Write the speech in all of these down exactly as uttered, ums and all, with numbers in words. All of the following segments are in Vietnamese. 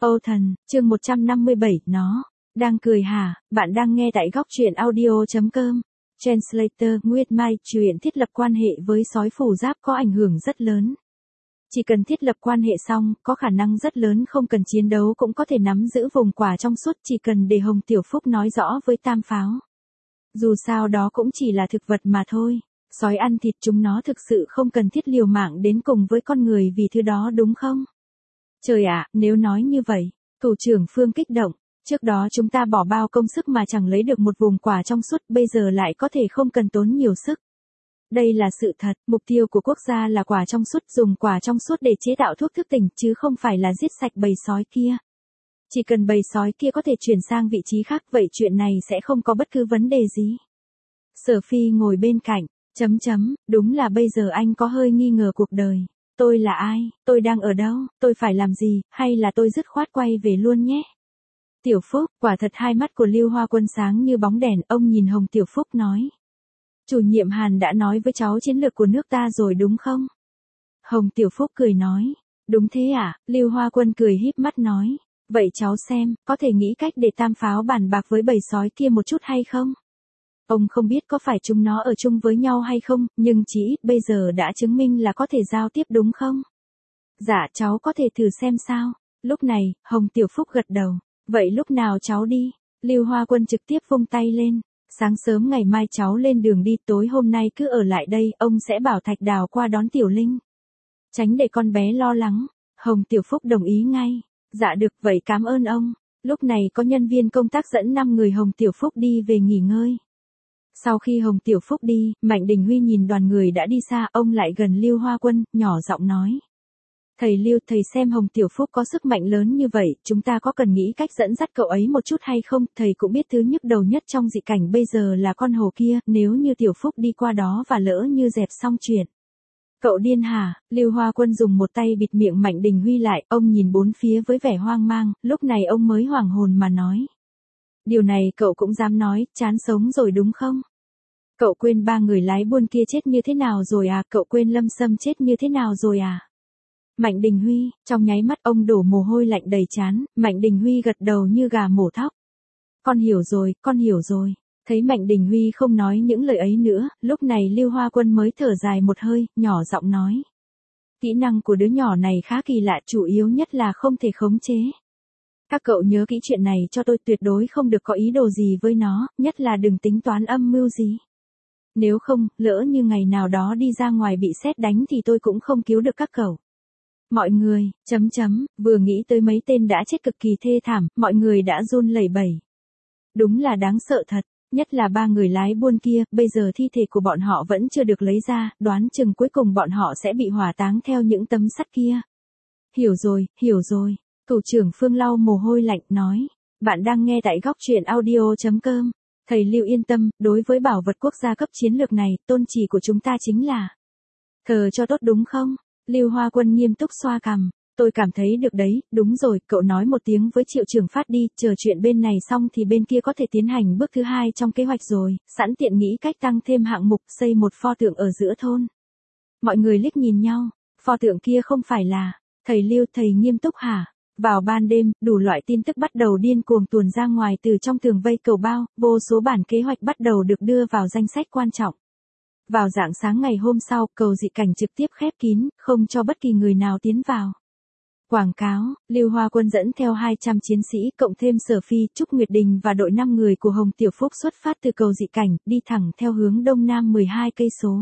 Âu thần, chương một trăm năm mươi bảy, nó. Đang cười hả? Bạn đang nghe tại góc truyện audio.com. Translator, Nguyệt Mai, chuyện thiết lập quan hệ với sói phủ giáp có ảnh hưởng rất lớn. Chỉ cần thiết lập quan hệ xong, có khả năng rất lớn không cần chiến đấu cũng có thể nắm giữ vùng quả trong suốt, chỉ cần để Hồng Tiểu Phúc nói rõ với Tam Pháo. Dù sao đó cũng chỉ là thực vật mà thôi. Sói ăn thịt chúng nó thực sự không cần thiết liều mạng đến cùng với con người vì thứ đó đúng không? Trời ạ, nếu nói như vậy, thủ trưởng Phương kích động, trước đó chúng ta bỏ bao công sức mà chẳng lấy được một vùng quả trong suốt, bây giờ lại có thể không cần tốn nhiều sức. Đây là sự thật, mục tiêu của quốc gia là quả trong suốt, dùng quả trong suốt để chế tạo thuốc thức tỉnh chứ không phải là giết sạch bầy sói kia. Chỉ cần bầy sói kia có thể chuyển sang vị trí khác vậy chuyện này sẽ không có bất cứ vấn đề gì. Sở Phi ngồi bên cạnh, chấm chấm, đúng là bây giờ anh có hơi nghi ngờ cuộc đời. Tôi là ai, tôi đang ở đâu, tôi phải làm gì, hay là tôi dứt khoát quay về luôn nhé. Tiểu Phúc, quả thật hai mắt của Lưu Hoa Quân sáng như bóng đèn, ông nhìn Hồng Tiểu Phúc nói. Chủ nhiệm Hàn đã nói với cháu chiến lược của nước ta rồi đúng không? Hồng Tiểu Phúc cười nói. Đúng thế à, Lưu Hoa Quân cười híp mắt nói. Vậy cháu xem, có thể nghĩ cách để Tam Pháo bàn bạc với bầy sói kia một chút hay không? Ông không biết có phải chúng nó ở chung với nhau hay không, nhưng chỉ ít bây giờ đã chứng minh là có thể giao tiếp đúng không? Dạ cháu có thể thử xem sao. Lúc này, Hồng Tiểu Phúc gật đầu. Vậy lúc nào cháu đi? Lưu Hoa Quân trực tiếp vung tay lên. Sáng sớm ngày mai cháu lên đường đi, tối hôm nay cứ ở lại đây, ông sẽ bảo Thạch Đào qua đón Tiểu Linh. Tránh để con bé lo lắng. Hồng Tiểu Phúc đồng ý ngay. Dạ được, vậy cảm ơn ông. Lúc này có nhân viên công tác dẫn năm người Hồng Tiểu Phúc đi về nghỉ ngơi. Sau khi Hồng Tiểu Phúc đi, Mạnh Đình Huy nhìn đoàn người đã đi xa, ông lại gần Lưu Hoa Quân, nhỏ giọng nói. Thầy Lưu, thầy xem Hồng Tiểu Phúc có sức mạnh lớn như vậy, chúng ta có cần nghĩ cách dẫn dắt cậu ấy một chút hay không? Thầy cũng biết thứ nhức đầu nhất trong dị cảnh bây giờ là con hồ kia, nếu như Tiểu Phúc đi qua đó và lỡ như dẹp xong chuyện. Cậu điên hả? Lưu Hoa Quân dùng một tay bịt miệng Mạnh Đình Huy lại, ông nhìn bốn phía với vẻ hoang mang, lúc này ông mới hoảng hồn mà nói. Điều này cậu cũng dám nói, chán sống rồi đúng không? Cậu quên ba người lái buôn kia chết như thế nào rồi à? Cậu quên Lâm Sâm chết như thế nào rồi à? Mạnh Đình Huy, trong nháy mắt ông đổ mồ hôi lạnh đầy trán, Mạnh Đình Huy gật đầu như gà mổ thóc. Con hiểu rồi, con hiểu rồi. Thấy Mạnh Đình Huy không nói những lời ấy nữa, lúc này Lưu Hoa Quân mới thở dài một hơi, nhỏ giọng nói. Kỹ năng của đứa nhỏ này khá kỳ lạ, chủ yếu nhất là không thể khống chế. Các cậu nhớ kỹ chuyện này cho tôi, tuyệt đối không được có ý đồ gì với nó, nhất là đừng tính toán âm mưu gì. Nếu không, lỡ như ngày nào đó đi ra ngoài bị sét đánh thì tôi cũng không cứu được các cậu. Mọi người, chấm chấm, vừa nghĩ tới mấy tên đã chết cực kỳ thê thảm, mọi người đã run lẩy bẩy. Đúng là đáng sợ thật, nhất là ba người lái buôn kia, bây giờ thi thể của bọn họ vẫn chưa được lấy ra, đoán chừng cuối cùng bọn họ sẽ bị hỏa táng theo những tấm sắt kia. Hiểu rồi, hiểu rồi. Thủ trưởng Phương lau mồ hôi lạnh nói. Bạn đang nghe tại góc truyện audio.com. Thầy Lưu yên tâm, đối với bảo vật quốc gia cấp chiến lược này, tôn chỉ của chúng ta chính là thờ cho tốt đúng không? Lưu Hoa Quân nghiêm túc xoa cằm. Tôi cảm thấy được đấy, đúng rồi, cậu nói một tiếng với Triệu Trường Phát đi, chờ chuyện bên này xong thì bên kia có thể tiến hành bước thứ hai trong kế hoạch rồi, sẵn tiện nghĩ cách tăng thêm hạng mục xây một pho tượng ở giữa thôn. Mọi người liếc nhìn nhau, pho tượng kia không phải là, thầy Lưu, thầy nghiêm túc hả? Vào ban đêm, đủ loại tin tức bắt đầu điên cuồng tuồn ra ngoài từ trong tường vây cầu bao, vô số bản kế hoạch bắt đầu được đưa vào danh sách quan trọng. Vào rạng sáng ngày hôm sau, cầu dị cảnh trực tiếp khép kín, không cho bất kỳ người nào tiến vào. Quảng cáo, Lưu Hoa Quân dẫn theo hai trăm chiến sĩ, cộng thêm Sở Phi, Trúc Nguyệt Đình và đội năm người của Hồng Tiểu Phúc xuất phát từ cầu dị cảnh, đi thẳng theo hướng đông nam mười hai cây số.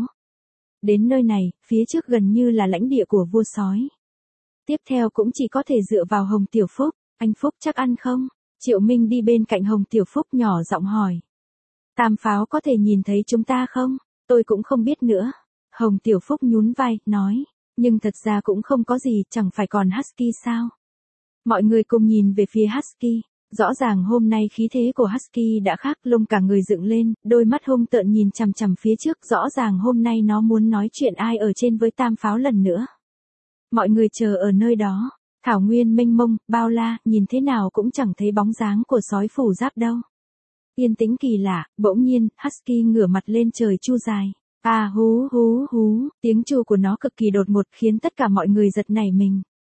Đến nơi này, phía trước gần như là lãnh địa của vua sói. Tiếp theo cũng chỉ có thể dựa vào Hồng Tiểu Phúc. Anh Phúc chắc ăn không? Triệu Minh đi bên cạnh Hồng Tiểu Phúc nhỏ giọng hỏi. Tam Pháo có thể nhìn thấy chúng ta không? Tôi cũng không biết nữa. Hồng Tiểu Phúc nhún vai, nói. Nhưng thật ra cũng không có gì, chẳng phải còn Husky sao? Mọi người cùng nhìn về phía Husky. Rõ ràng hôm nay khí thế của Husky đã khác, lông cả người dựng lên, đôi mắt hung tợn nhìn chằm chằm phía trước, rõ ràng hôm nay nó muốn nói chuyện ai ở trên với Tam Pháo lần nữa. Mọi người chờ ở nơi đó, thảo nguyên mênh mông, bao la, nhìn thế nào cũng chẳng thấy bóng dáng của sói phủ giáp đâu. Yên tĩnh kỳ lạ, bỗng nhiên, Husky ngửa mặt lên trời chu dài. À hú hú hú, tiếng chu của nó cực kỳ đột ngột khiến tất cả mọi người giật nảy mình.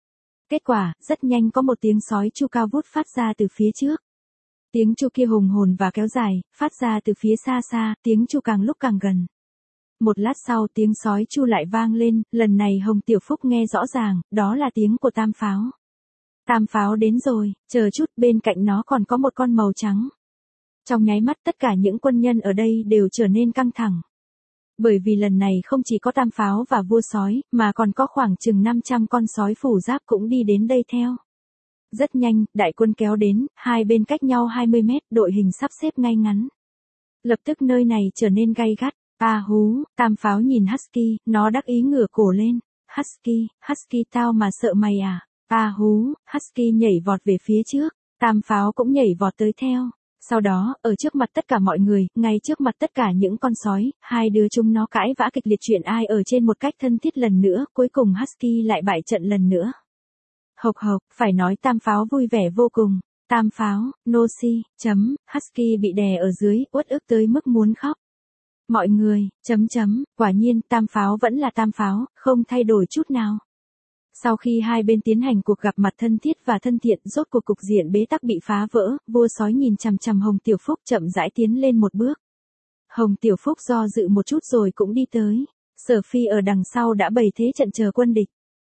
Kết quả, rất nhanh có một tiếng sói chu cao vút phát ra từ phía trước. Tiếng chu kia hùng hồn và kéo dài, phát ra từ phía xa xa, tiếng chu càng lúc càng gần. Một lát sau tiếng sói chu lại vang lên, lần này Hồng Tiểu Phúc nghe rõ ràng, đó là tiếng của tam pháo. Tam pháo đến rồi, chờ chút, bên cạnh nó còn có một con màu trắng. Trong nháy mắt tất cả những quân nhân ở đây đều trở nên căng thẳng. Bởi vì lần này không chỉ có tam pháo và vua sói, mà còn có khoảng chừng năm trăm con sói phủ giáp cũng đi đến đây theo. Rất nhanh, đại quân kéo đến, hai bên cách nhau hai mươi mét, đội hình sắp xếp ngay ngắn. Lập tức nơi này trở nên gay gắt. A hú, tam pháo nhìn Husky, nó đắc ý ngửa cổ lên. Husky, Husky tao mà sợ mày à? A hú, Husky nhảy vọt về phía trước, tam pháo cũng nhảy vọt tới theo. Sau đó, ở trước mặt tất cả mọi người, ngay trước mặt tất cả những con sói, hai đứa chúng nó cãi vã kịch liệt chuyện ai ở trên một cách thân thiết lần nữa, cuối cùng Husky lại bại trận lần nữa. Hộc hộc, phải nói tam pháo vui vẻ vô cùng. Tam pháo, Nosi, chấm, Husky bị đè ở dưới, uất ức tới mức muốn khóc. Mọi người, chấm chấm, quả nhiên tam pháo vẫn là tam pháo, không thay đổi chút nào. Sau khi hai bên tiến hành cuộc gặp mặt thân thiết và thân thiện, rốt cuộc cục diện bế tắc bị phá vỡ, vua sói nhìn chằm chằm Hồng Tiểu Phúc chậm rãi tiến lên một bước. Hồng Tiểu Phúc do dự một chút rồi cũng đi tới. Sở Phi ở đằng sau đã bày thế trận chờ quân địch.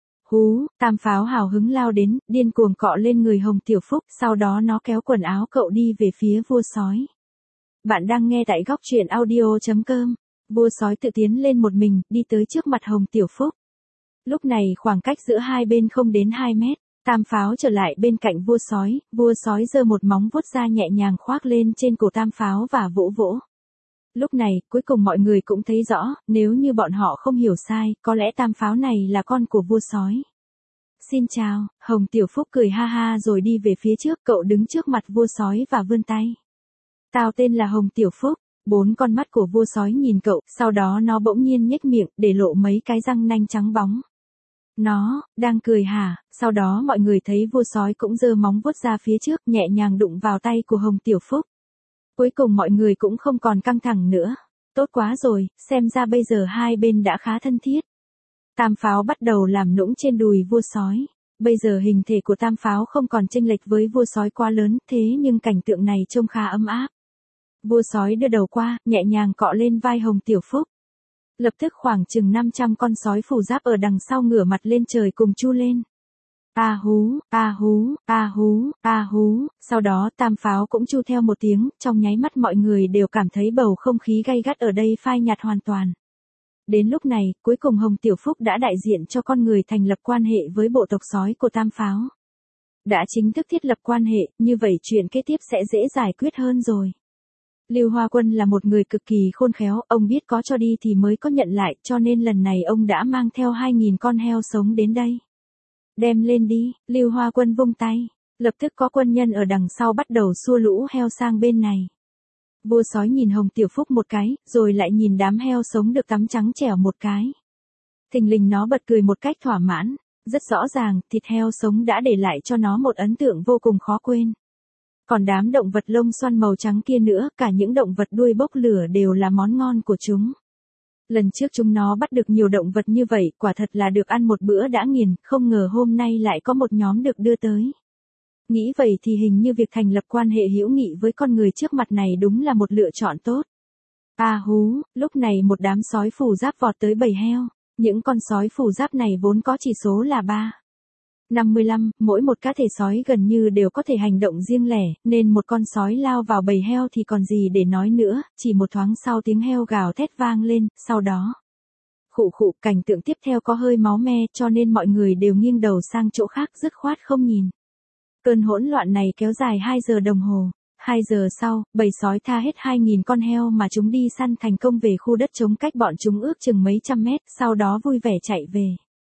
Hú, tam pháo hào hứng lao đến, điên cuồng cọ lên người Hồng Tiểu Phúc, sau đó nó kéo quần áo cậu đi về phía vua sói. Bạn đang nghe tại góc truyện audio chấm com. Vua sói tự tiến lên một mình, đi tới trước mặt Hồng Tiểu Phúc. Lúc này khoảng cách giữa hai bên không đến hai mét, tam pháo trở lại bên cạnh vua sói, vua sói giơ một móng vuốt ra nhẹ nhàng khoác lên trên cổ tam pháo và vỗ vỗ. Lúc này, cuối cùng mọi người cũng thấy rõ, nếu như bọn họ không hiểu sai, có lẽ tam pháo này là con của vua sói. Xin chào, Hồng Tiểu Phúc cười ha ha rồi đi về phía trước, cậu đứng trước mặt vua sói và vươn tay. Tao tên là Hồng Tiểu Phúc. Bốn con mắt của vua sói nhìn cậu, sau đó nó bỗng nhiên nhếch miệng, để lộ mấy cái răng nanh trắng bóng. Nó, đang cười hả? Sau đó mọi người thấy vua sói cũng giơ móng vuốt ra phía trước, nhẹ nhàng đụng vào tay của Hồng Tiểu Phúc. Cuối cùng mọi người cũng không còn căng thẳng nữa. Tốt quá rồi, xem ra bây giờ hai bên đã khá thân thiết. Tam pháo bắt đầu làm nũng trên đùi vua sói. Bây giờ hình thể của tam pháo không còn chênh lệch với vua sói quá lớn, thế nhưng cảnh tượng này trông khá ấm áp. Vua sói đưa đầu qua, nhẹ nhàng cọ lên vai Hồng Tiểu Phúc. Lập tức khoảng chừng năm trăm con sói phủ giáp ở đằng sau ngửa mặt lên trời cùng chu lên. A hú, a hú, a hú, a hú, sau đó tam pháo cũng chu theo một tiếng, trong nháy mắt mọi người đều cảm thấy bầu không khí gay gắt ở đây phai nhạt hoàn toàn. Đến lúc này, cuối cùng Hồng Tiểu Phúc đã đại diện cho con người thành lập quan hệ với bộ tộc sói của tam pháo. Đã chính thức thiết lập quan hệ, như vậy chuyện kế tiếp sẽ dễ giải quyết hơn rồi. Lưu Hoa Quân là một người cực kỳ khôn khéo, ông biết có cho đi thì mới có nhận lại, cho nên lần này ông đã mang theo hai nghìn con heo sống đến đây. Đem lên đi, Lưu Hoa Quân vung tay, lập tức có quân nhân ở đằng sau bắt đầu xua lũ heo sang bên này. Vua sói nhìn Hồng Tiểu Phúc một cái, rồi lại nhìn đám heo sống được tắm trắng trẻo một cái. Thình lình nó bật cười một cách thỏa mãn, rất rõ ràng, thịt heo sống đã để lại cho nó một ấn tượng vô cùng khó quên. Còn đám động vật lông xoăn màu trắng kia nữa, cả những động vật đuôi bốc lửa đều là món ngon của chúng. Lần trước chúng nó bắt được nhiều động vật như vậy, quả thật là được ăn một bữa đã nghiền, không ngờ hôm nay lại có một nhóm được đưa tới. Nghĩ vậy thì hình như việc thành lập quan hệ hữu nghị với con người trước mặt này đúng là một lựa chọn tốt. A hú, lúc này một đám sói phủ giáp vọt tới bầy heo, những con sói phủ giáp này vốn có chỉ số là ba. năm mươi lăm, mỗi một cá thể sói gần như đều có thể hành động riêng lẻ, nên một con sói lao vào bầy heo thì còn gì để nói nữa, chỉ một thoáng sau tiếng heo gào thét vang lên, sau đó. Khụ khụ, cảnh tượng tiếp theo có hơi máu me, cho nên mọi người đều nghiêng đầu sang chỗ khác dứt khoát không nhìn. Cơn hỗn loạn này kéo dài hai giờ đồng hồ. hai giờ sau, bầy sói tha hết hai nghìn con heo mà chúng đi săn thành công về khu đất trống cách bọn chúng ước chừng mấy trăm mét, sau đó vui vẻ chạy về.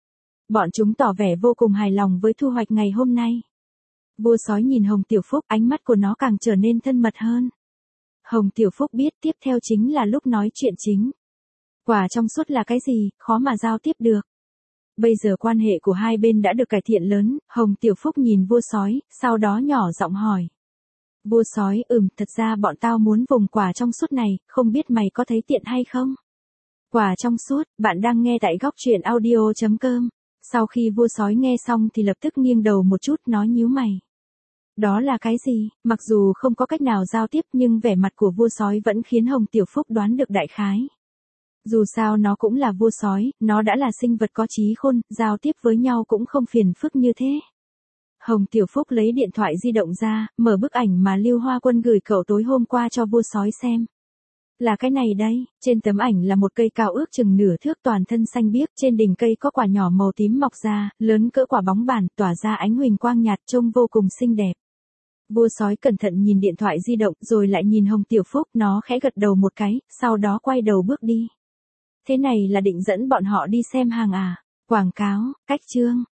Bọn chúng tỏ vẻ vô cùng hài lòng với thu hoạch ngày hôm nay. Vua sói nhìn Hồng Tiểu Phúc, ánh mắt của nó càng trở nên thân mật hơn. Hồng Tiểu Phúc biết tiếp theo chính là lúc nói chuyện chính. Quả trong suốt là cái gì, khó mà giao tiếp được. Bây giờ quan hệ của hai bên đã được cải thiện lớn, Hồng Tiểu Phúc nhìn vua sói, sau đó nhỏ giọng hỏi. Vua sói, ừm, thật ra bọn tao muốn vùng quả trong suốt này, không biết mày có thấy tiện hay không? Quả trong suốt, bạn đang nghe tại góc truyện audio chấm com. Sau khi vua sói nghe xong thì lập tức nghiêng đầu một chút nói nhíu mày. Đó là cái gì? Mặc dù không có cách nào giao tiếp nhưng vẻ mặt của vua sói vẫn khiến Hồng Tiểu Phúc đoán được đại khái. Dù sao nó cũng là vua sói, nó đã là sinh vật có trí khôn, giao tiếp với nhau cũng không phiền phức như thế. Hồng Tiểu Phúc lấy điện thoại di động ra, mở bức ảnh mà Lưu Hoa Quân gửi cậu tối hôm qua cho vua sói xem. Là cái này đây, trên tấm ảnh là một cây cao ước chừng nửa thước toàn thân xanh biếc, trên đỉnh cây có quả nhỏ màu tím mọc ra, lớn cỡ quả bóng bàn, tỏa ra ánh huỳnh quang nhạt trông vô cùng xinh đẹp. Vua sói cẩn thận nhìn điện thoại di động rồi lại nhìn Hồng Tiểu Phúc, nó khẽ gật đầu một cái, sau đó quay đầu bước đi. Thế này là định dẫn bọn họ đi xem hàng à? Quảng cáo, cách chương.